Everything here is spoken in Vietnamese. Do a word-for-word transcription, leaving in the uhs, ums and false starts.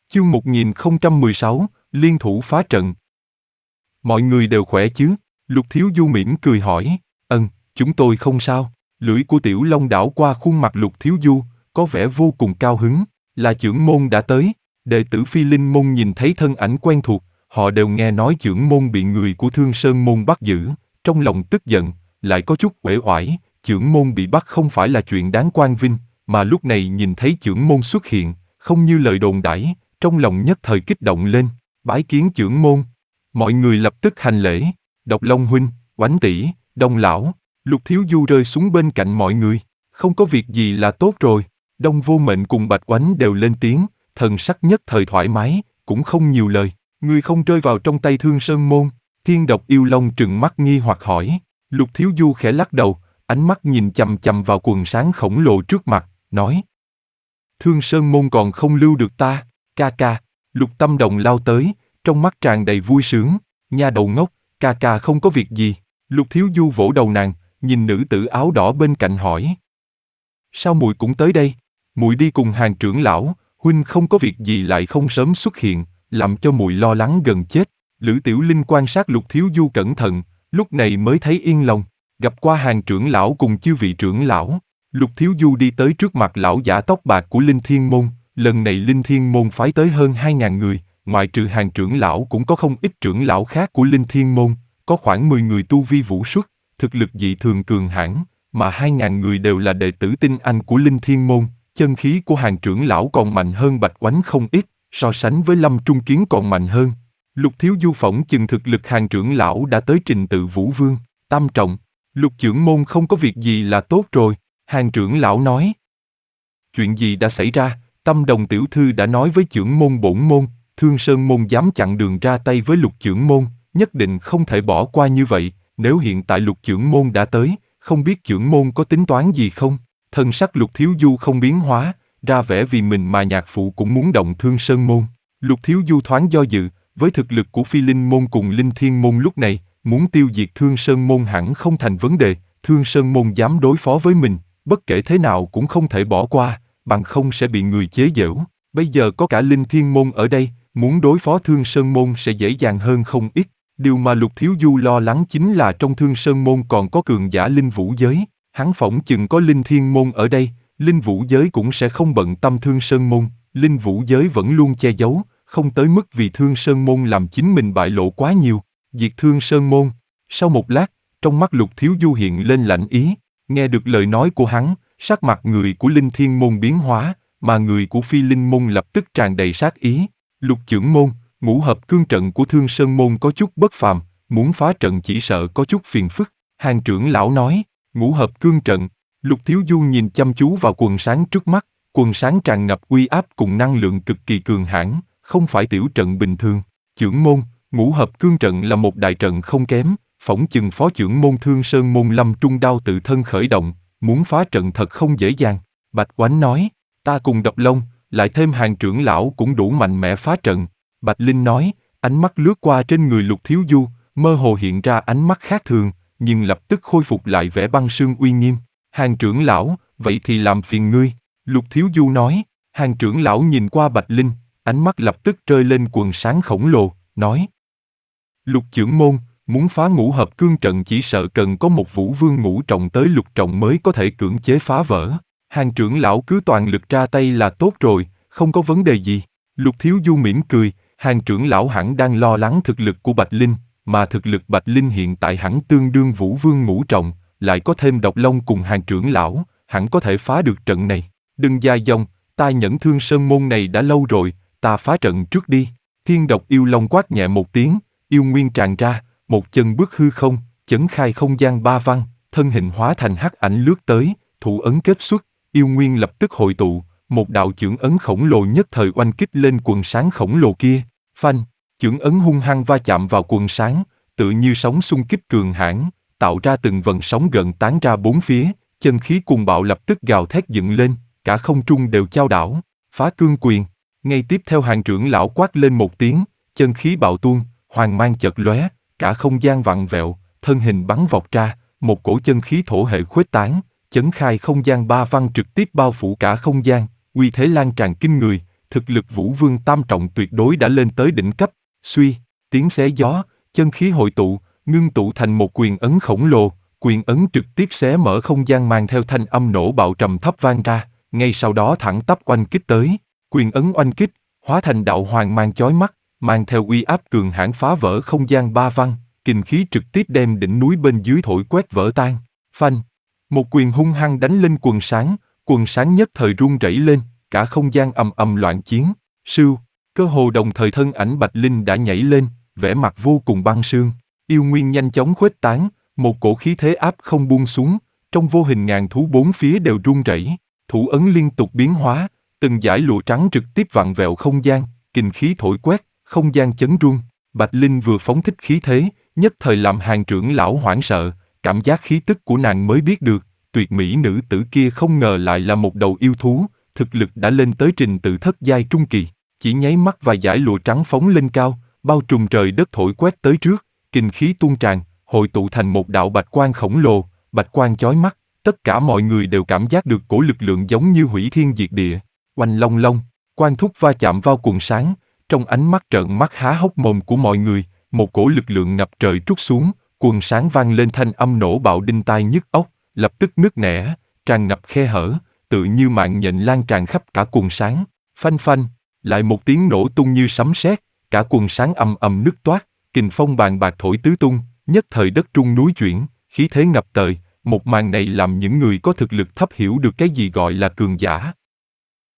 Chương một nghìn không trăm mười sáu, liên thủ phá trận. Mọi người đều khỏe chứ? Lục Thiếu Du mỉm cười hỏi. Ừm, chúng tôi không sao. Lưỡi của Tiểu Long đảo qua khuôn mặt Lục Thiếu Du, có vẻ vô cùng cao hứng. Là trưởng môn đã tới. Đệ tử Phi Linh môn nhìn thấy thân ảnh quen thuộc, họ đều nghe nói trưởng môn bị người của Thương Sơn môn bắt giữ, trong lòng tức giận, lại có chút uể oải. Trưởng môn bị bắt không phải là chuyện đáng quan vinh, mà lúc này nhìn thấy trưởng môn xuất hiện, không như lời đồn đãi, trong lòng nhất thời kích động lên, bái kiến trưởng môn. Mọi người lập tức hành lễ. Độc Long huynh, Oánh tỷ, Đông lão. Lục Thiếu Du rơi xuống bên cạnh mọi người. Không có việc gì là tốt rồi. Đông Vô Mệnh cùng Bạch Oánh đều lên tiếng, thần sắc nhất thời thoải mái, cũng không nhiều lời. Ngươi không rơi vào trong tay Thương Sơn môn? Thiên Độc Yêu Long trừng mắt nghi hoặc hỏi. Lục Thiếu Du khẽ lắc đầu, ánh mắt nhìn chằm chằm vào quần sáng khổng lồ trước mặt, nói: Thương Sơn môn còn không lưu được ta. Ca ca. Lục Tâm Đồng lao tới, trong mắt tràn đầy vui sướng. Nha đầu ngốc, ca ca không có việc gì. Lục Thiếu Du vỗ đầu nàng, nhìn nữ tử áo đỏ bên cạnh hỏi: Sao muội cũng tới đây? Muội đi cùng Hàng trưởng lão, huynh không có việc gì lại không sớm xuất hiện, làm cho muội lo lắng gần chết. Lữ Tiểu Linh quan sát Lục Thiếu Du cẩn thận, lúc này mới thấy yên lòng. Gặp qua Hàng trưởng lão cùng chư vị trưởng lão, Lục Thiếu Du đi tới trước mặt lão giả tóc bạc của Linh Thiên môn. Lần này Linh Thiên môn phái tới hơn hai ngàn người, ngoại trừ Hàng trưởng lão cũng có không ít trưởng lão khác của Linh Thiên môn, có khoảng mười người tu vi vũ xuất, thực lực dị thường cường hãn, mà hai ngàn người đều là đệ tử tinh anh của Linh Thiên môn. Chân khí của Hàng trưởng lão còn mạnh hơn Bạch Oánh không ít, so sánh với Lâm Trung Kiến còn mạnh hơn. Lục Thiếu Du phỏng chừng thực lực Hàng trưởng lão đã tới trình tự Vũ Vương, tam trọng. Lục trưởng môn không có việc gì là tốt rồi. Hàng trưởng lão nói: Chuyện gì đã xảy ra? Tâm Đồng tiểu thư đã nói với trưởng môn bổn môn, Thương Sơn môn dám chặn đường ra tay với Lục trưởng môn, nhất định không thể bỏ qua như vậy. Nếu hiện tại Lục trưởng môn đã tới, không biết trưởng môn có tính toán gì không? Thân sắc Lục Thiếu Du không biến hóa, ra vẻ vì mình mà nhạc phụ cũng muốn động Thương Sơn môn. Lục Thiếu Du thoáng do dự, với thực lực của Phi Linh môn cùng Linh Thiên môn lúc này, muốn tiêu diệt Thương Sơn môn hẳn không thành vấn đề. Thương Sơn môn dám đối phó với mình, bất kể thế nào cũng không thể bỏ qua, bằng không sẽ bị người chế giễu. Bây giờ có cả Linh Thiên môn ở đây, muốn đối phó Thương Sơn môn sẽ dễ dàng hơn không ít. Điều mà Lục Thiếu Du lo lắng chính là trong Thương Sơn môn còn có cường giả Linh Vũ giới. Hắn phỏng chừng có Linh Thiên môn ở đây, Linh Vũ giới cũng sẽ không bận tâm Thương Sơn môn. Linh Vũ giới vẫn luôn che giấu, không tới mức vì Thương Sơn môn làm chính mình bại lộ quá nhiều. Diệt Thương Sơn môn. Sau một lát, trong mắt Lục Thiếu Du hiện lên lạnh ý. Nghe được lời nói của hắn, sắc mặt người của Linh Thiên môn biến hóa, mà người của Phi Linh môn lập tức tràn đầy sát ý. Lục trưởng môn, ngũ hợp cương trận của Thương Sơn môn có chút bất phàm, muốn phá trận chỉ sợ có chút phiền phức. Hàng trưởng lão nói: Ngũ hợp cương trận. Lục Thiếu Du nhìn chăm chú vào quần sáng trước mắt, quần sáng tràn ngập uy áp cùng năng lượng cực kỳ cường hãn, không phải tiểu trận bình thường. Trưởng môn, ngũ hợp cương trận là một đại trận không kém, phỏng chừng phó trưởng môn Thương Sơn môn Lâm Trung Đao tự thân khởi động, muốn phá trận thật không dễ dàng. Bạch Oánh nói: Ta cùng Độc Long, lại thêm Hàng trưởng lão cũng đủ mạnh mẽ phá trận. Bạch Linh nói, ánh mắt lướt qua trên người Lục Thiếu Du, mơ hồ hiện ra ánh mắt khác thường, nhưng lập tức khôi phục lại vẻ băng sương uy nghiêm. Hàng trưởng lão, vậy thì làm phiền ngươi. Lục Thiếu Du nói. Hàng trưởng lão nhìn qua Bạch Linh, ánh mắt lập tức rơi lên quần sáng khổng lồ, nói: Lục trưởng môn, muốn phá ngũ hợp cương trận chỉ sợ cần có một vũ vương ngũ trọng tới lục trọng mới có thể cưỡng chế phá vỡ. Hàng trưởng lão cứ toàn lực ra tay là tốt rồi, không có vấn đề gì. Lục Thiếu Du mỉm cười, Hàng trưởng lão hẳn đang lo lắng thực lực của Bạch Linh, mà thực lực Bạch Linh hiện tại hẳn tương đương vũ vương ngũ trọng, lại có thêm Độc Long cùng Hàng trưởng lão, hẳn có thể phá được trận này. Đừng dài dòng, ta nhẫn Thương Sơn môn này đã lâu rồi, ta phá trận trước đi. Thiên Độc Yêu Long quát nhẹ một tiếng, yêu nguyên tràn ra, một chân bước hư không, chấn khai không gian ba văn, thân hình hóa thành hắc ảnh lướt tới, thủ ấn kết xuất, yêu nguyên lập tức hội tụ, một đạo chưởng ấn khổng lồ nhất thời oanh kích lên quần sáng khổng lồ kia. Phanh, chưởng ấn hung hăng va chạm vào quần sáng, tự như sóng xung kích cường hãn, tạo ra từng vần sóng gợn tán ra bốn phía, chân khí cuồng bạo lập tức gào thét dựng lên, cả không trung đều chao đảo. Phá cương quyền. Ngay tiếp theo Hàng trưởng lão quát lên một tiếng, chân khí bạo tuôn, hoàng mang chợt lóe, cả không gian vặn vẹo, thân hình bắn vọt ra, một cổ chân khí thổ hệ khuếch tán, chấn khai không gian ba văn trực tiếp bao phủ cả không gian, uy thế lan tràn kinh người, thực lực Vũ Vương tam trọng tuyệt đối đã lên tới đỉnh cấp. Suy, tiếng xé gió, chân khí hội tụ, ngưng tụ thành một quyền ấn khổng lồ, quyền ấn trực tiếp xé mở không gian mang theo thanh âm nổ bạo trầm thấp vang ra, ngay sau đó thẳng tắp oanh kích tới. Quyền ấn oanh kích, hóa thành đạo hoàng mang chói mắt, mang theo uy áp cường hãn phá vỡ không gian ba văn, kình khí trực tiếp đem đỉnh núi bên dưới thổi quét vỡ tan. Phanh! Một quyền hung hăng đánh lên quần sáng, quần sáng nhất thời rung rẩy lên, cả không gian ầm ầm loạn chiến. Sưu! Cơ hồ đồng thời thân ảnh Bạch Linh đã nhảy lên, vẻ mặt vô cùng băng sương. Yêu nguyên nhanh chóng khuếch tán, một cổ khí thế áp không buông xuống, trong vô hình ngàn thú bốn phía đều rung rẩy, thủ ấn liên tục biến hóa, từng dải lụa trắng trực tiếp vặn vẹo không gian, kình khí thổi quét, không gian chấn rung. Bạch Linh vừa phóng thích khí thế, nhất thời làm hàng trưởng lão hoảng sợ, cảm giác khí tức của nàng mới biết được, tuyệt mỹ nữ tử kia không ngờ lại là một đầu yêu thú, thực lực đã lên tới trình tự thất giai trung kỳ. Chỉ nháy mắt vài dải lụa trắng phóng lên cao, bao trùm trời đất thổi quét tới trước, kình khí tuôn tràn, hội tụ thành một đạo bạch quang khổng lồ, bạch quang chói mắt, tất cả mọi người đều cảm giác được cổ lực lượng giống như hủy thiên diệt địa. Oanh long long, quang thúc va chạm vào quần sáng, trong ánh mắt trợn mắt há hốc mồm của mọi người, một cổ lực lượng ngập trời trút xuống, quần sáng vang lên thanh âm nổ bạo đinh tai nhức óc, lập tức nứt nẻ, tràn ngập khe hở, tự như mạng nhện lan tràn khắp cả quần sáng. Phanh phanh, lại một tiếng nổ tung như sấm sét, cả quần sáng ầm ầm nứt toát, kình phong bàn bạc thổi tứ tung, nhất thời đất rung núi chuyển, khí thế ngập trời. Một màn này làm những người có thực lực thấp hiểu được cái gì gọi là cường giả.